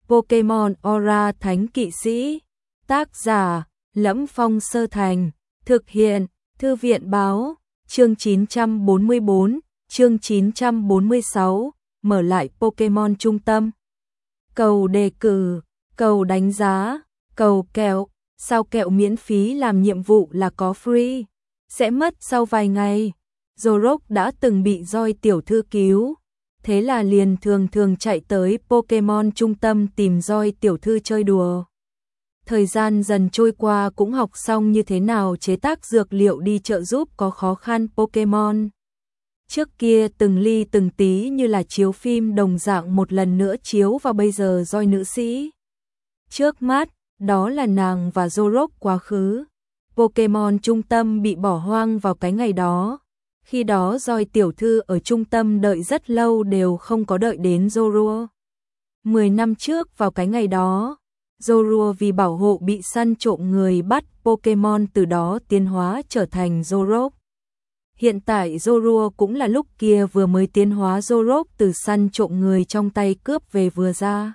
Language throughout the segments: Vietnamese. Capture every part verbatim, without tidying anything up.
Pokemon Aura Thánh Kỵ Sĩ. Tác giả: Lẫm Phong Sơ Thành. Thực hiện: Thư viện Báo. Chương chín trăm bốn mươi bốn, chương chín trăm bốn mươi sáu, mở lại Pokemon Trung tâm. Cầu đề cử, cầu đánh giá, cầu kẹo, sao kẹo miễn phí làm nhiệm vụ là có free, sẽ mất sau vài ngày. Zorok đã từng bị Joy tiểu thư cứu, thế là liền thường thường chạy tới Pokemon Trung tâm tìm Joy tiểu thư chơi đùa. Thời gian dần trôi qua cũng học xong như thế nào chế tác dược liệu đi trợ giúp có khó khăn Pokemon. Trước kia từng ly từng tí như là chiếu phim đồng dạng một lần nữa chiếu vào bây giờ Joy nữ sĩ. Trước mắt, đó là nàng và Zorok quá khứ. Pokemon Trung tâm bị bỏ hoang vào cái ngày đó. Khi đó Joy tiểu thư ở trung tâm đợi rất lâu đều không có đợi đến Zorua. Mười năm trước vào cái ngày đó, Zorua vì bảo hộ bị săn trộm người bắt Pokemon từ đó tiến hóa trở thành Zorok. Hiện tại Zorua cũng là lúc kia vừa mới tiến hóa Zorok từ săn trộm người trong tay cướp về vừa ra.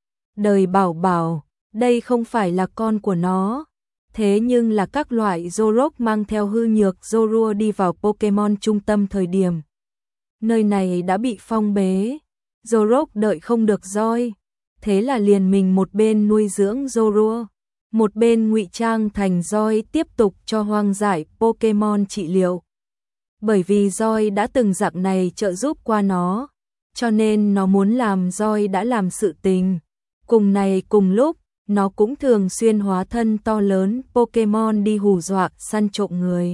Đời bảo bảo, đây không phải là con của nó. Thế nhưng là các loại Zorok mang theo hư nhược Zorua đi vào Pokemon Trung tâm thời điểm. Nơi này đã bị phong bế. Zorok đợi không được Joy. Thế là liền mình một bên nuôi dưỡng Zorua, một bên ngụy trang thành Joy tiếp tục cho hoang dại Pokemon trị liệu. Bởi vì Joy đã từng dạng này trợ giúp qua nó, cho nên nó muốn làm Joy đã làm sự tình. Cùng này cùng lúc, nó cũng thường xuyên hóa thân to lớn Pokemon đi hù dọa săn trộm người.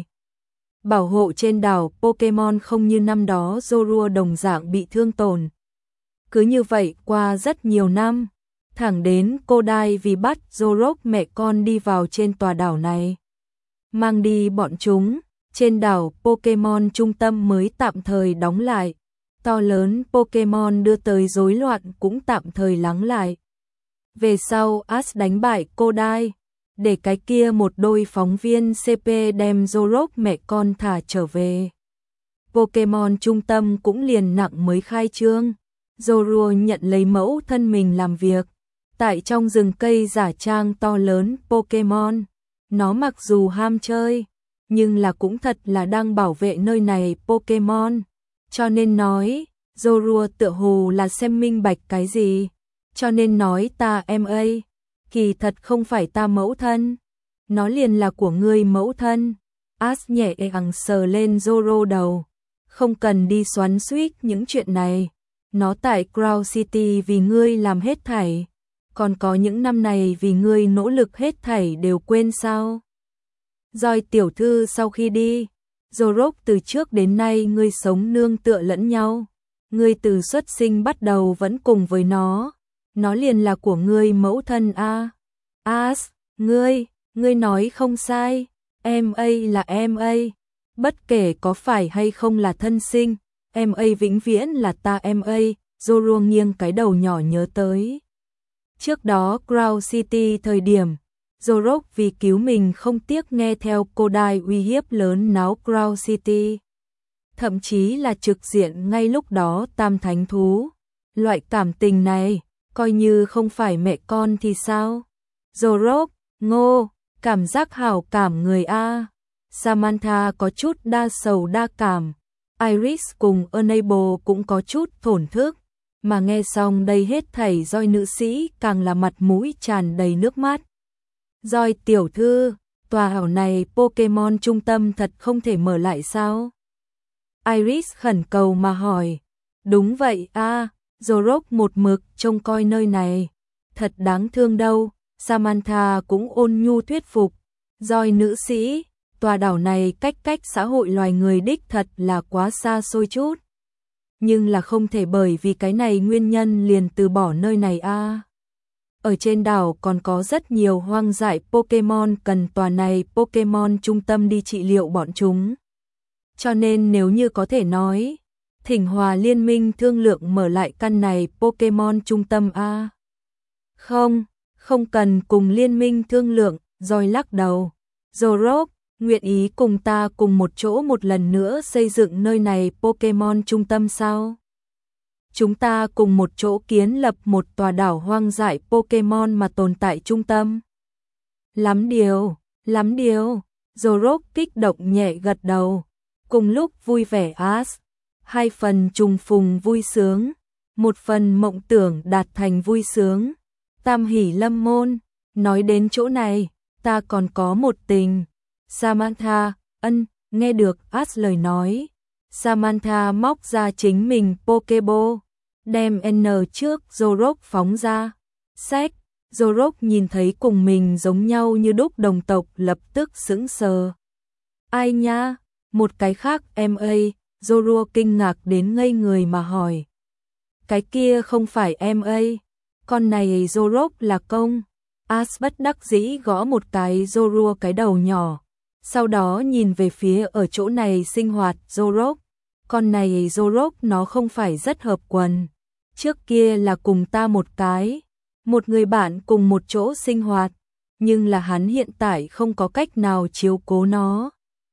Bảo hộ trên đảo Pokemon không như năm đó Zorua đồng dạng bị thương tổn. Cứ như vậy qua rất nhiều năm, thẳng đến Kodai vì bắt Zorok mẹ con đi vào trên tòa đảo này. Mang đi bọn chúng, trên đảo Pokemon Trung tâm mới tạm thời đóng lại. To lớn Pokemon đưa tới rối loạn cũng tạm thời lắng lại. Về sau Ash đánh bại Kodai, để cái kia một đôi phóng viên xê pê đem Zorok mẹ con thả trở về. Pokemon Trung tâm cũng liền nặng mới khai trương. Zorua nhận lấy mẫu thân mình làm việc. Tại trong rừng cây giả trang to lớn Pokemon, nó mặc dù ham chơi, nhưng là cũng thật là đang bảo vệ nơi này Pokemon. Cho nên nói, Zorua tựa hồ là xem minh bạch cái gì. Cho nên nói ta em ơi, kỳ thật không phải ta mẫu thân. Nó liền là của ngươi mẫu thân. Ash nhẹ nhàng sờ lên Zorua đầu. Không cần đi xoắn xuýt những chuyện này. Nó tại Crown City vì ngươi làm hết thảy. Còn có những năm này vì ngươi nỗ lực hết thảy đều quên sao? Joy tiểu thư sau khi đi, Zorok từ trước đến nay ngươi sống nương tựa lẫn nhau. Ngươi từ xuất sinh bắt đầu vẫn cùng với nó. Nó liền là của ngươi mẫu thân a. Ash, ngươi, ngươi nói không sai. Em ấy là em ấy. Bất kể có phải hay không là thân sinh, em ấy vĩnh viễn là ta em ấy. Zorua nghiêng cái đầu nhỏ nhớ tới. Trước đó Crown City thời điểm, Zorok vì cứu mình không tiếc nghe theo Kodai uy hiếp lớn náo Crown City. Thậm chí là trực diện ngay lúc đó tam thánh thú. Loại cảm tình này, coi như không phải mẹ con thì sao? Zorok, ngô, cảm giác hảo cảm người A. Samantha có chút đa sầu đa cảm. Iris cùng Enable cũng có chút thổn thức. Mà nghe xong đây hết thảy Joy nữ sĩ càng là mặt mũi tràn đầy nước mắt. Joy tiểu thư, tòa hảo này Pokemon Trung tâm thật không thể mở lại sao? Iris khẩn cầu mà hỏi. Đúng vậy a, à, Zorok một mực trông coi nơi này. Thật đáng thương đâu. Samantha cũng ôn nhu thuyết phục. Joy nữ sĩ, tòa đảo này cách cách xã hội loài người đích thật là quá xa xôi chút. Nhưng là không thể bởi vì cái này nguyên nhân liền từ bỏ nơi này a. À. Ở trên đảo còn có rất nhiều hoang dại Pokemon cần tòa này Pokemon Trung tâm đi trị liệu bọn chúng. Cho nên nếu như có thể nói, thỉnh hòa liên minh thương lượng mở lại căn này Pokemon Trung tâm a. À. Không, không cần cùng liên minh thương lượng, Joy lắc đầu. Zorok, nguyện ý cùng ta cùng một chỗ một lần nữa xây dựng nơi này Pokemon Trung tâm sao? chúng ta cùng một chỗ kiến lập một tòa đảo hoang dại Pokemon mà tồn tại trung tâm. Lắm điều, lắm điều, Zorok kích động nhẹ gật đầu. Cùng lúc vui vẻ Ash, hai phần trùng phùng vui sướng, một phần mộng tưởng đạt thành vui sướng. Tam hỷ lâm môn, nói đến chỗ này, ta còn có một tình. Samantha, ân, nghe được Ash lời nói. Samantha móc ra chính mình Pokeball, đem N trước Zorok phóng ra. Sách, Zorok nhìn thấy cùng mình giống nhau như đúc đồng tộc lập tức sững sờ. Ai nha, một cái khác em A, Zorua kinh ngạc đến ngây người mà hỏi. Cái kia không phải em A, con này Zorok là công. Ash bất đắc dĩ gõ một cái Zorua cái đầu nhỏ, sau đó nhìn về phía ở chỗ này sinh hoạt Zorok. Con này Zorok nó không phải rất hợp quần. Trước kia là cùng ta một cái, một người bạn cùng một chỗ sinh hoạt, nhưng là hắn hiện tại không có cách nào chiếu cố nó.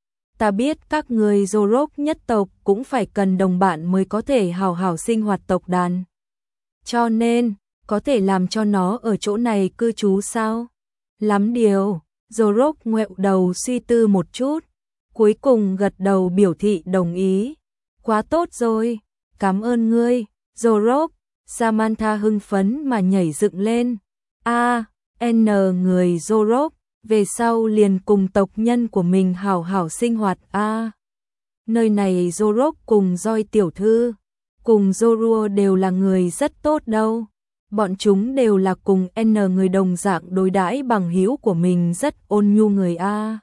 Ta biết các người Zorok nhất tộc cũng phải cần đồng bạn mới có thể hào hào sinh hoạt tộc đàn. Cho nên, có thể làm cho nó ở chỗ này cư trú sao? Lắm điều, Zorok ngoẹo đầu suy tư một chút, cuối cùng gật đầu biểu thị đồng ý. Quá tốt rồi, cảm ơn ngươi, Zorok. Samantha hưng phấn mà nhảy dựng lên. A, N người Zorok, về sau liền cùng tộc nhân của mình hảo hảo sinh hoạt a. Nơi này Zorok cùng Joy tiểu thư, cùng Zorua đều là người rất tốt đâu. Bọn chúng đều là cùng N người đồng dạng đối đãi bằng hữu của mình rất ôn nhu người a.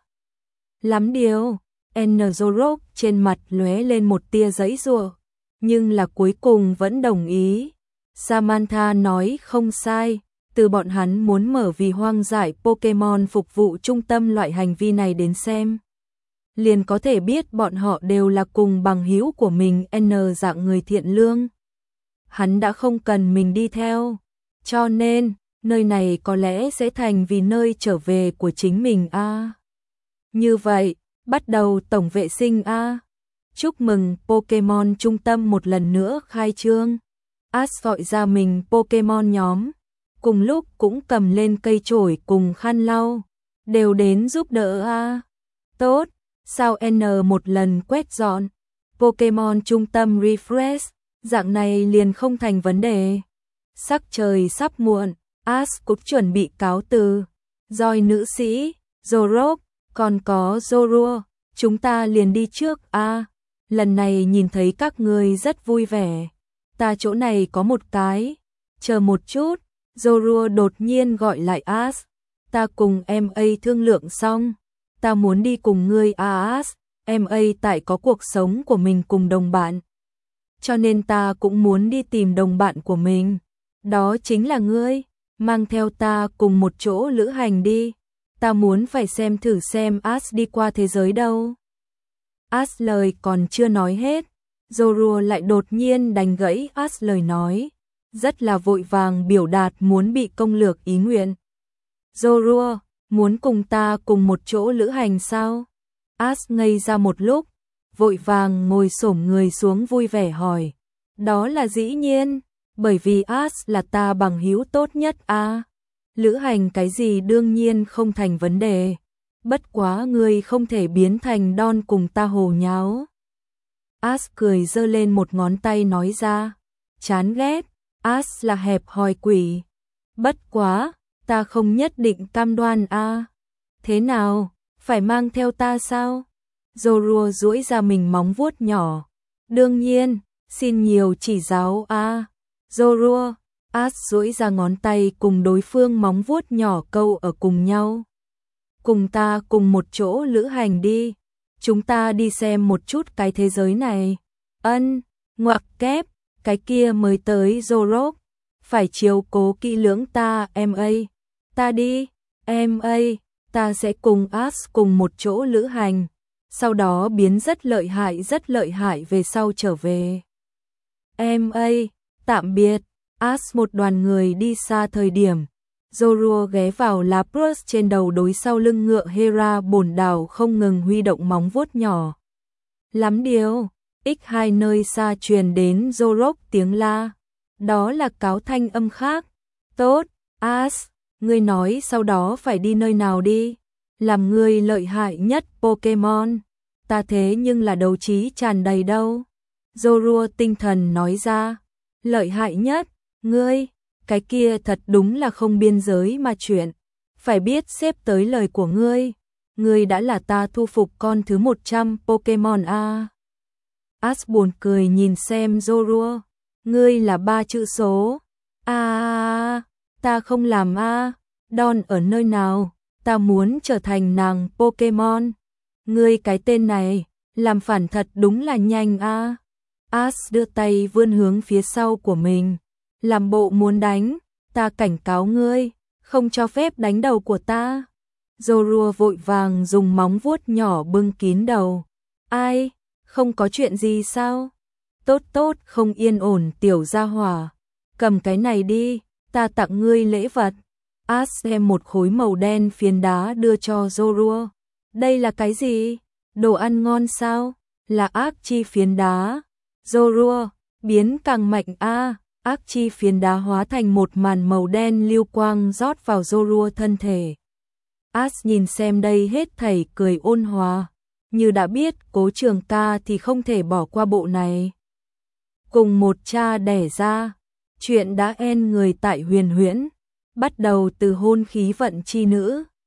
Lắm điều, N Zorok trên mặt lóe lên một tia giãy giụa, nhưng là cuối cùng vẫn đồng ý. Samantha nói không sai, từ bọn hắn muốn mở vì hoang dại Pokemon phục vụ trung tâm loại hành vi này đến xem, liền có thể biết bọn họ đều là cùng bằng hữu của mình N dạng người thiện lương. Hắn đã không cần mình đi theo, cho nên, nơi này có lẽ sẽ thành vì nơi trở về của chính mình a. À. Như vậy, bắt đầu tổng vệ sinh a. À. Chúc mừng Pokemon trung tâm một lần nữa khai trương. Ash gọi ra mình Pokemon nhóm, cùng lúc cũng cầm lên cây chổi cùng khăn lau, đều đến giúp đỡ a. À. Tốt, sao N một lần quét dọn, Pokemon trung tâm refresh, dạng này liền không thành vấn đề. Sắc trời sắp muộn, Ash cũng chuẩn bị cáo từ. Joy nữ sĩ, Zorok, còn có Zorua, chúng ta liền đi trước a. À. Lần này nhìn thấy các người rất vui vẻ. Ta chỗ này có một cái, chờ một chút, Zorua đột nhiên gọi lại Ash. Ta cùng em A thương lượng xong, ta muốn đi cùng ngươi a Ash, em A tại có cuộc sống của mình cùng đồng bạn. Cho nên ta cũng muốn đi tìm đồng bạn của mình, đó chính là ngươi, mang theo ta cùng một chỗ lữ hành đi. Ta muốn phải xem thử xem Ash đi qua thế giới đâu. Ash lời còn chưa nói hết, Zorua lại đột nhiên đánh gãy Ash lời nói, rất là vội vàng biểu đạt muốn bị công lược ý nguyện. Zorua, muốn cùng ta cùng một chỗ lữ hành sao? Ash ngây ra một lúc, vội vàng ngồi xổm người xuống vui vẻ hỏi. Đó là dĩ nhiên, bởi vì Ash là ta bằng hữu tốt nhất a. À. Lữ hành cái gì đương nhiên không thành vấn đề. Bất quá ngươi không thể biến thành Don cùng ta hồ nháo. Ash cười giơ lên một ngón tay nói ra. Chán ghét, Ash là hẹp hòi quỷ. Bất quá, ta không nhất định cam đoan a. À. Thế nào, phải mang theo ta sao? Zorua duỗi ra mình móng vuốt nhỏ. Đương nhiên, xin nhiều chỉ giáo a. À. Zorua, Ash duỗi ra ngón tay cùng đối phương móng vuốt nhỏ câu ở cùng nhau. Cùng ta cùng một chỗ lữ hành đi. Chúng ta đi xem một chút cái thế giới này. Ân, ngoặc kép, cái kia mới tới Zorok. Phải chiếu cố kỹ lưỡng ta em A. Ta đi, em A, ta sẽ cùng Ash cùng một chỗ lữ hành. Sau đó biến rất lợi hại rất lợi hại về sau trở về. Em A, tạm biệt. Ash một đoàn người đi xa thời điểm. Zorua ghé vào Lapras trên đầu đối sau lưng ngựa Hera bổn đảo không ngừng huy động móng vuốt nhỏ. Lắm điều, ích hai nơi xa truyền đến rô rốc tiếng la. Đó là cáo thanh âm khác. Tốt, Ash, ngươi nói sau đó phải đi nơi nào đi? Làm ngươi lợi hại nhất Pokemon. Ta thế nhưng là đấu trí tràn đầy đâu. Zorua tinh thần nói ra. Lợi hại nhất, ngươi, cái kia thật đúng là không biên giới mà chuyện. Phải biết xếp tới lời của ngươi. Ngươi đã là ta thu phục con thứ một trăm Pokemon a. Ash buồn cười nhìn xem Zorua. Ngươi là ba chữ số. A à, ta không làm a. Don ở nơi nào? Ta muốn trở thành nàng Pokemon. Ngươi cái tên này, làm phản thật đúng là nhanh a. Ash đưa tay vươn hướng phía sau của mình. Làm bộ muốn đánh, ta cảnh cáo ngươi, không cho phép đánh đầu của ta. Zorua vội vàng dùng móng vuốt nhỏ bưng kín đầu. Ai, không có chuyện gì sao? Tốt tốt, không yên ổn tiểu gia hỏa. Cầm cái này đi, ta tặng ngươi lễ vật. Ash đem một khối màu đen phiến đá đưa cho Zorua. Đây là cái gì? Đồ ăn ngon sao? Là ác chi phiến đá. Zorua, biến càng mạnh a. Ác chi phiến đá hóa thành một màn màu đen lưu quang rót vào Zorua thân thể. Ash nhìn xem đây hết thảy cười ôn hòa. Như đã biết Cố Trường Ca thì không thể bỏ qua bộ này. Cùng một cha đẻ ra, chuyện đã en người tại Huyền Huyễn, bắt đầu từ hôn khí vận chi nữ.